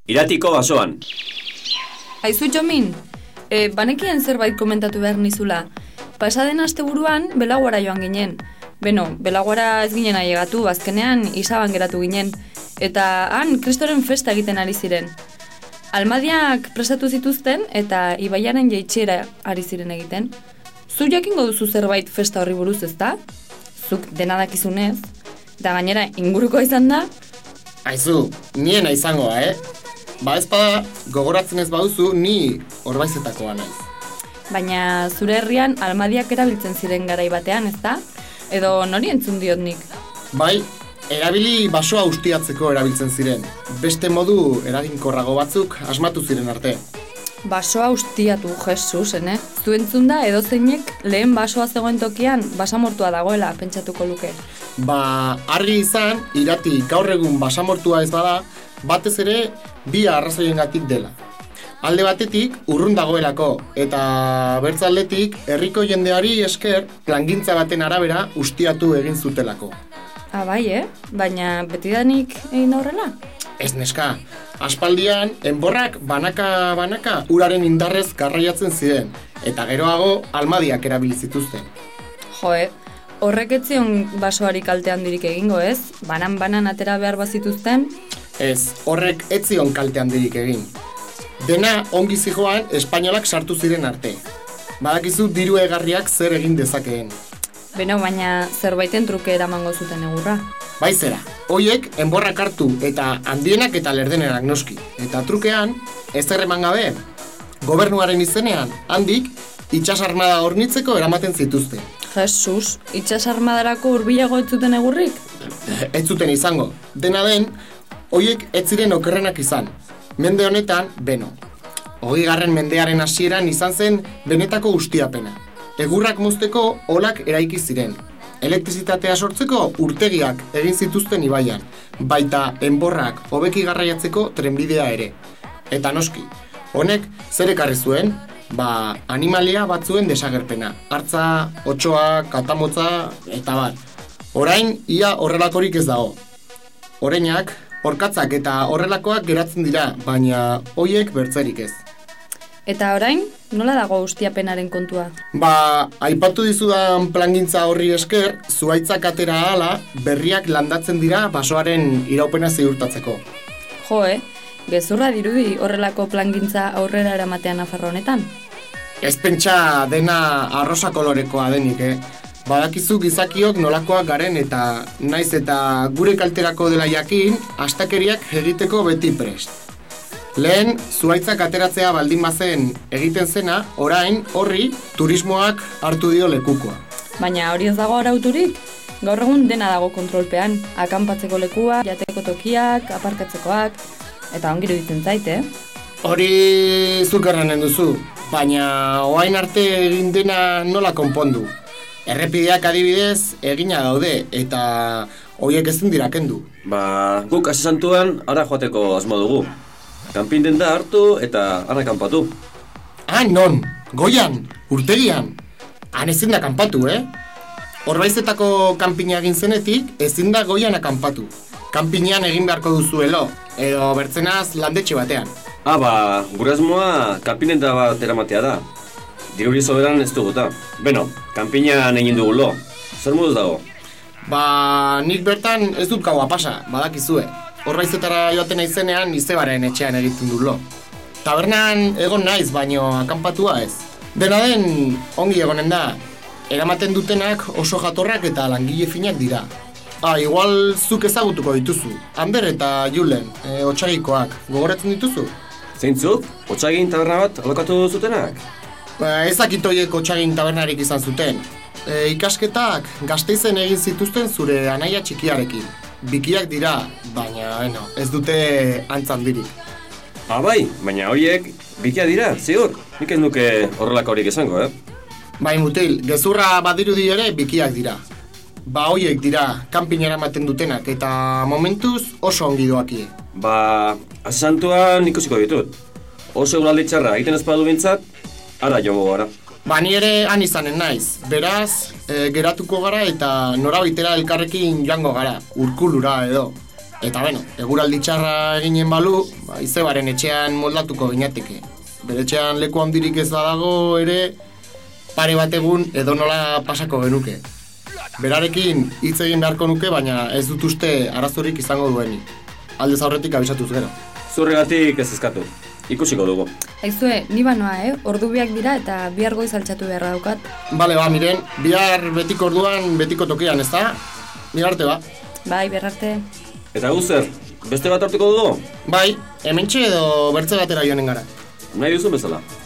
Iratiko basoan. Aizu Jomin, banekien zerbait komentatu behar nizula. Pasaden asteburuan Belaguara joan ginen. Belaguara ez ginen ailegatu, azkenean Isaban geratu ginen. Eta han Kristoren festa egiten ari ziren. Almadiak prestatu zituzten eta ibaiaren jaitsera ari ziren egiten. Zu jakingo duzu zerbait festa horri buruz, ezta? Zuk dena dakizunez. Eta gainera inguruko izan da? Aizu, niena izangoa, Ba ezpada, gogoratzen ez baduzu, ni Orbaizetakoa naiz. Baina zure herrian almadiak erabiltzen ziren garai batean, ezta? Edo nori entzun diot nik? Bai, erabili basoa ustiatzeko erabiltzen ziren. Beste modu eraginkorrago batzuk asmatu ziren arte. Basoa ustiatu, Jesus, Zu entzun da edozeinek lehen basoa zegoen tokian basamortua dagoela, pentsatuko luke. Ba, argi izan, Irati gaur egun basamortua ez bada, batez ere bi arrazoiengatik dela. Alde batetik urrun dagoelako, eta bertzaldetik herriko jendeari esker plangintza baten arabera ustiatu egin zutelako. Bai, Baina betidanik egin horrela? Ez neska, aspaldian enborrak banaka uraren indarrez garraiatzen ziren, eta geroago almadiak erabili zituzten. Horrek etzion basoari kalte handirik egingo, ez? Banan atera behar bazituzten? Ez, horrek etzion kalte handirik egin. Dena ongi zijoan espainolak sartu ziren arte. Badakizu diru egarriak zer egin dezakeen. Baina zerbaiten truke eramango zuten egurra. Baizera, hoiek enborrak hartu eta handienak eta lerdenerak noski. Eta trukean, ez eman gabe, gobernuaren izenean, handik, itsasarmada hornitzeko eramaten zituzten. Jesus, itsasarmadarako hurbilago ez zuten egurrik? Ez zuten izango. Dena den, hoiek ez ziren okerrenak izan. Mende honetan, 20. mendearen hasieran izan zen benetako ustiapena. Egurrak mozteko olak eraiki ziren. Elektrizitatea sortzeko urtegiak egin zituzten ibaian, baita enborrak hobeki garraiatzeko trenbidea ere. Eta noski, honek zer ekarri zuen? Animalia batzuen desagerpena. Hartza, otsoa, katamotza, eta bar. Orain, ia horrelakorik ez dago. Oreinak, orkatzak eta horrelakoak geratzen dira, baina hoiek bertzerik ez. Eta orain, nola dago ustiapenaren kontua? Aipatu dizudan plangintza horri esker, zuhaitzak atera ahala, berriak landatzen dira basoaren iraupena ziurtatzeko. Gezurra dirudi horrelako plangintza aurrera eramatean Nafarro honetan? Ez pentsa dena arrosa kolorekoa denik, Badakizu gizakiok nolakoak garen eta naiz eta gure kalterako dela jakin, astakeriak egiteko beti prest. Lehen, zuhaitzak ateratzea baldin bazen egiten zena, orain horri turismoak hartu dio lekukoa. Baina hori ez dago arauturik? Gaur egun dena dago kontrolpean. Akanpatzeko lekua, jateko tokiak, aparkatzekoak, eta ongi iruditzen zaite, Hori zuk erranen duzu, baina orain arte egin dena nola konpondu. Errepideak adibidez egina daude, eta horiek ezin dira kendu. Guk Ase Santuan ara joateko asmo dugu. Kanpintenta hartu eta ara kanpatu. Non? Goian? Urtegian? Han ezin da kanpatu, Orbaizetako kanpina egin zenetik, ezin da goian akanpatu. Kanpinean egin beharko duzuelo, edo bertzenaz landetxe batean. Gure asmoa kanpinenta bat eramatea da. Diruri soberan ez duguta. Kanpinean egin dugulo. Zer moduz dago? Nik bertan ez dut gaua pasa, badakizue. Orbaizetara joaten naizenean izebaren etxean egiten dulo. Tabernan egon naiz, baino akanpatua ez. Dena den, ongi egonen da. Eramaten dutenak oso jatorrak eta langile finak dira. Igual zuk ezagutuko dituzu. Ander eta Julen, Otsagikoak, gogoratzen dituzu? Zeintzuk? Otsagin taberna bat alokatu zutenak? Ezakitoiek Otsagin tabernarik izan zuten. Ikasketak Gasteizen egin zituzten zure anaia txikiarekin. Bikiak dira, baina ez dute antzandirik. Baina horiek bikia dira, ziur? Nik ez nuke horrelako horiek esango, Bai mutil, gezurra badirudi ere bikiak dira. Horiek dira, kanpinera ematen dutenak, eta momentuz oso ongi doakie. Ase Santuan ikusiko ditut. Oso eguraldi txarra egiten ezpadu bintzat, ara joango gara. Ni ere han izanen naiz, beraz, geratuko gara eta norabaitera elkarrekin joango gara, urkulura edo. Eta beno, eguraldi txarra eginen balu, izebaren etxean moldatuko ginateke. Bere etxean leku handirik ez dago ere, pare bat egun edonola pasako genuke. Berarekin hitz egin beharko nuke, baina ez dut uste arazorik izango duenik. Aldez aurretik abisatuz gero. Zurrigatik ez eskatu. Ikusiko dugu. Aizue, ni banoa, ordu biak dira eta bihar goiz altxatu beharra daukat. Bale, miren, bihar betiko orduan, betiko tokian, ez da? Bihar arte, Bai, bihar arte. Eta guzer, beste bat hartuko dugu? Bai, hementxe edo bertze batera joanen gara. Nahi duzu bezala.